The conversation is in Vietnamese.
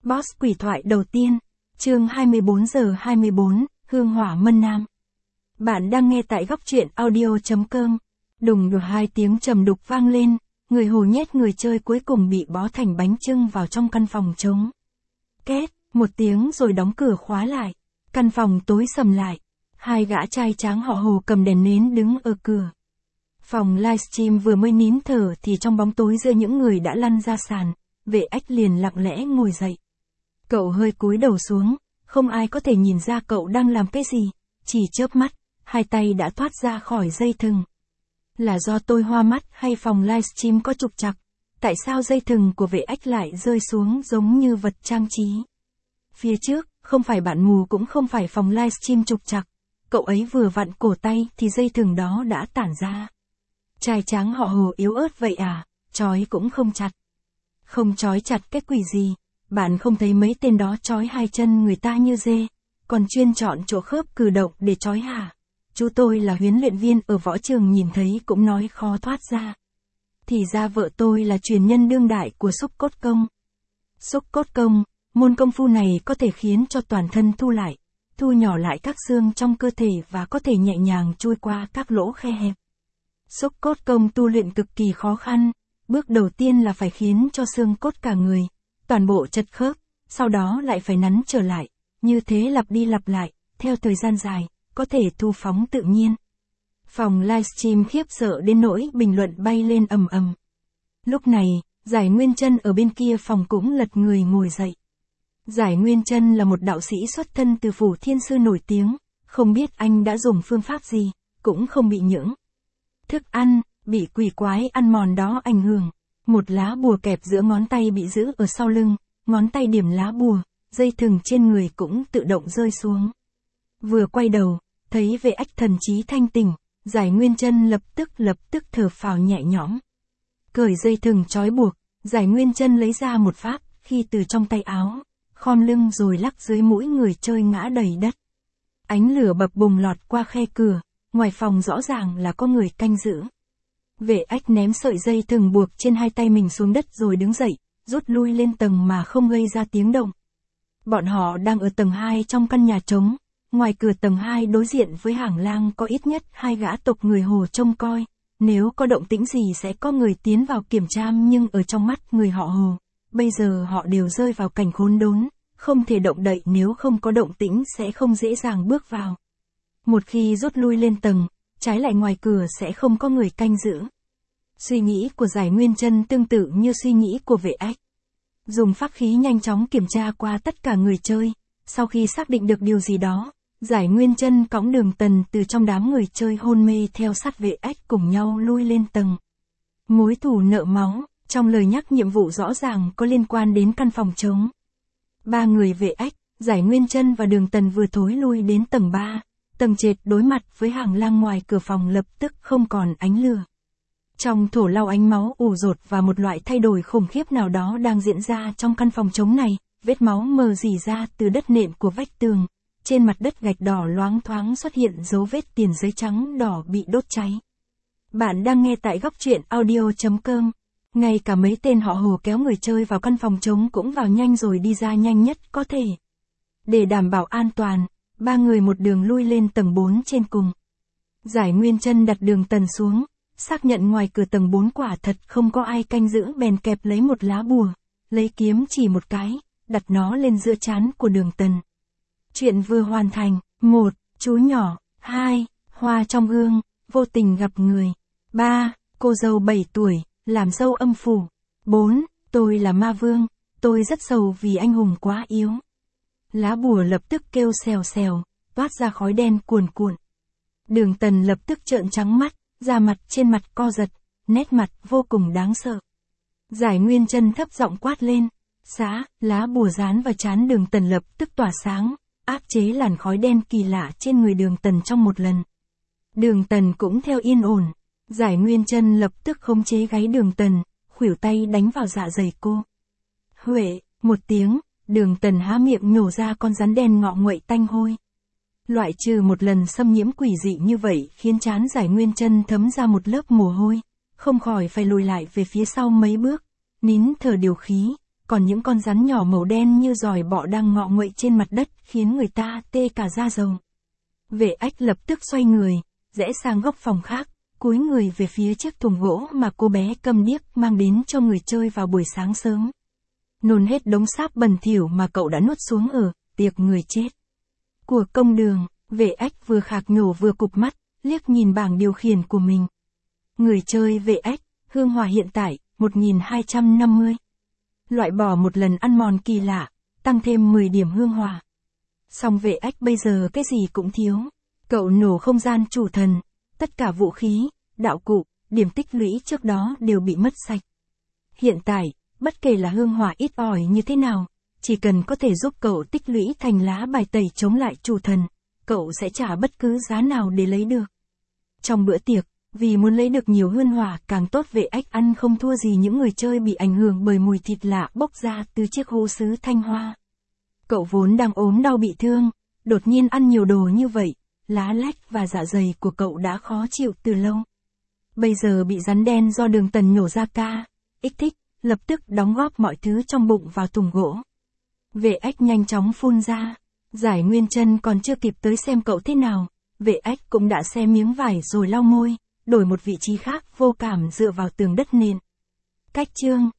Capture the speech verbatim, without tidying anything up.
Boss quỷ thoại đầu tiên, chương hai mươi bốn giờ hai mươi bốn, Hương Hỏa Mân Nam. Bạn đang nghe tại góc truyện audio.com. Đùng đùng hai tiếng trầm đục vang lên, người hồ nhét người chơi cuối cùng bị bó thành bánh chưng vào trong căn phòng trống. Két, một tiếng rồi đóng cửa khóa lại. Căn phòng tối sầm lại. Hai gã trai tráng họ Hồ cầm đèn nến đứng ở cửa. Phòng livestream vừa mới nín thở thì trong bóng tối giữa những người đã lăn ra sàn, Vệ Ách liền lặng lẽ ngồi dậy. Cậu hơi cúi đầu xuống, không ai có thể nhìn ra cậu đang làm cái gì, chỉ chớp mắt, hai tay đã thoát ra khỏi dây thừng. Là do tôi hoa mắt hay phòng livestream có trục trặc? Tại sao dây thừng của Vệ Ách lại rơi xuống giống như vật trang trí? Phía trước, không phải bạn mù cũng không phải phòng livestream trục trặc. Cậu ấy vừa vặn cổ tay thì dây thừng đó đã tản ra. Trai tráng họ Hồ yếu ớt vậy à, trói cũng không chặt. Không trói chặt cái quỷ gì, bạn không thấy mấy tên đó trói hai chân người ta như dê, còn chuyên chọn chỗ khớp cử động để trói hả? Chú tôi là huấn luyện viên ở võ trường nhìn thấy cũng nói khó thoát ra. Thì ra vợ tôi là truyền nhân đương đại của xúc cốt công. Xúc cốt công, môn công phu này có thể khiến cho toàn thân thu lại, thu nhỏ lại các xương trong cơ thể và có thể nhẹ nhàng chui qua các lỗ khe hẹp. Xúc cốt công tu luyện cực kỳ khó khăn, bước đầu tiên là phải khiến cho xương cốt cả người, toàn bộ chật khớp, sau đó lại phải nắn trở lại, như thế lặp đi lặp lại, theo thời gian dài, có thể thu phóng tự nhiên. Phòng livestream khiếp sợ đến nỗi bình luận bay lên ầm ầm. Lúc này, Giải Nguyên Chân ở bên kia phòng cũng lật người ngồi dậy. Giải Nguyên Chân là một đạo sĩ xuất thân từ phủ thiên sư nổi tiếng, không biết anh đã dùng phương pháp gì, cũng không bị những thức ăn, bị quỷ quái ăn mòn đó ảnh hưởng. Một lá bùa kẹp giữa ngón tay bị giữ ở sau lưng, ngón tay điểm lá bùa, dây thừng trên người cũng tự động rơi xuống. Vừa quay đầu, thấy Vệ Ách thần trí thanh tỉnh, Giải Nguyên Chân lập tức lập tức thở phào nhẹ nhõm. Cởi dây thừng trói buộc, Giải Nguyên Chân lấy ra một pháp, khi từ trong tay áo, khom lưng rồi lắc dưới mũi người chơi ngã đầy đất. Ánh lửa bập bùng lọt qua khe cửa, ngoài phòng rõ ràng là có người canh giữ. Vệ Ách ném sợi dây thừng buộc trên hai tay mình xuống đất rồi đứng dậy, rút lui lên tầng mà không gây ra tiếng động. Bọn họ đang ở tầng hai trong căn nhà trống, ngoài cửa tầng hai đối diện với hàng lang có ít nhất hai gã tộc người Hồ trông coi, nếu có động tĩnh gì sẽ có người tiến vào kiểm tra, nhưng ở trong mắt người họ Hồ, bây giờ họ đều rơi vào cảnh khốn đốn, không thể động đậy, nếu không có động tĩnh sẽ không dễ dàng bước vào. Một khi rút lui lên tầng, trái lại ngoài cửa sẽ không có người canh giữ. Suy nghĩ của Giải Nguyên Chân tương tự như suy nghĩ của Vệ Ách. Dùng pháp khí nhanh chóng kiểm tra qua tất cả người chơi, sau khi xác định được điều gì đó, Giải Nguyên Chân cõng Đường Tần từ trong đám người chơi hôn mê theo sát Vệ Ách cùng nhau lui lên tầng. Mối thù nợ máu, trong lời nhắc nhiệm vụ rõ ràng có liên quan đến căn phòng trống. Ba người Vệ Ách, Giải Nguyên Chân và Đường Tần vừa thối lui đến tầng ba, tầng trệt đối mặt với hàng lang ngoài cửa phòng lập tức không còn ánh lửa. Trong thổ lau ánh máu ủ rột và một loại thay đổi khủng khiếp nào đó đang diễn ra trong căn phòng trống này, vết máu mờ rỉ ra từ đất nệm của vách tường, trên mặt đất gạch đỏ loáng thoáng xuất hiện dấu vết tiền giấy trắng đỏ bị đốt cháy. Bạn đang nghe tại góc truyện audio.com. Ngay cả mấy tên họ Hồ kéo người chơi vào căn phòng trống cũng vào nhanh rồi đi ra nhanh nhất có thể. Để đảm bảo an toàn, ba người một đường lui lên tầng bốn trên cùng. Giải Nguyên Chân đặt Đường Tần xuống, xác nhận ngoài cửa tầng bốn quả thật không có ai canh giữ, bèn kẹp lấy một lá bùa, lấy kiếm chỉ một cái, đặt nó lên giữa trán của Đường Tần. Chuyện vừa hoàn thành. Một. Chú nhỏ. Hai. Hoa trong gương, vô tình gặp người. Ba. Cô dâu bảy tuổi, làm dâu âm phủ. Bốn. Tôi là ma vương, tôi rất sầu vì anh hùng quá yếu. Lá bùa lập tức kêu xèo xèo, toát ra khói đen cuồn cuộn. Đường Tần lập tức trợn trắng mắt, da mặt trên mặt co giật, nét mặt vô cùng đáng sợ. Giải Nguyên Chân thấp giọng quát lên, "Xá!" Lá bùa dán vào trán Đường Tần lập tức tỏa sáng, áp chế làn khói đen kỳ lạ trên người Đường Tần trong một lần. Đường Tần cũng theo yên ổn. Giải Nguyên Chân lập tức khống chế gáy Đường Tần, khuỷu tay đánh vào dạ dày cô. Huệ, một tiếng, Đường Tần há miệng nhổ ra con rắn đen ngọ nguậy tanh hôi. Loại trừ một lần xâm nhiễm quỷ dị như vậy khiến trán Giải Nguyên Chân thấm ra một lớp mồ hôi, không khỏi phải lùi lại về phía sau mấy bước, nín thở điều khí, còn những con rắn nhỏ màu đen như giòi bọ đang ngọ nguậy trên mặt đất khiến người ta tê cả da rầu. Vệ ách lập tức xoay người, rẽ sang góc phòng khác, cúi người về phía chiếc thùng gỗ mà cô bé câm điếc mang đến cho người chơi vào buổi sáng sớm. Nôn hết đống sáp bẩn thỉu mà cậu đã nuốt xuống ở tiệc người chết của công đường, vệ ách vừa khạc nhổ vừa cụp mắt, liếc nhìn bảng điều khiển của mình. Người chơi vệ ách, hương hỏa hiện tại, một nghìn hai trăm năm mươi. Loại bỏ một lần ăn mòn kỳ lạ, tăng thêm mười điểm hương hỏa. Song vệ ách bây giờ cái gì cũng thiếu. Cậu nổ không gian chủ thần, tất cả vũ khí, đạo cụ, điểm tích lũy trước đó đều bị mất sạch. Hiện tại, bất kể là hương hỏa ít ỏi như thế nào, chỉ cần có thể giúp cậu tích lũy thành lá bài tẩy chống lại chủ thần, cậu sẽ trả bất cứ giá nào để lấy được. Trong bữa tiệc, vì muốn lấy được nhiều hương hỏa càng tốt, vệ ách ăn không thua gì những người chơi bị ảnh hưởng bởi mùi thịt lạ bốc ra từ chiếc hũ sứ thanh hoa. Cậu vốn đang ốm đau bị thương, đột nhiên ăn nhiều đồ như vậy, lá lách và dạ dày của cậu đã khó chịu từ lâu. Bây giờ bị rắn đen do Đường Tần nhổ ra ca, ích thích, lập tức đóng góp mọi thứ trong bụng vào thùng gỗ. Vệ ách nhanh chóng phun ra, Giải Nguyên Chân còn chưa kịp tới xem cậu thế nào, vệ ách cũng đã xe miếng vải rồi lau môi, đổi một vị trí khác vô cảm dựa vào tường đất nền. Cách chương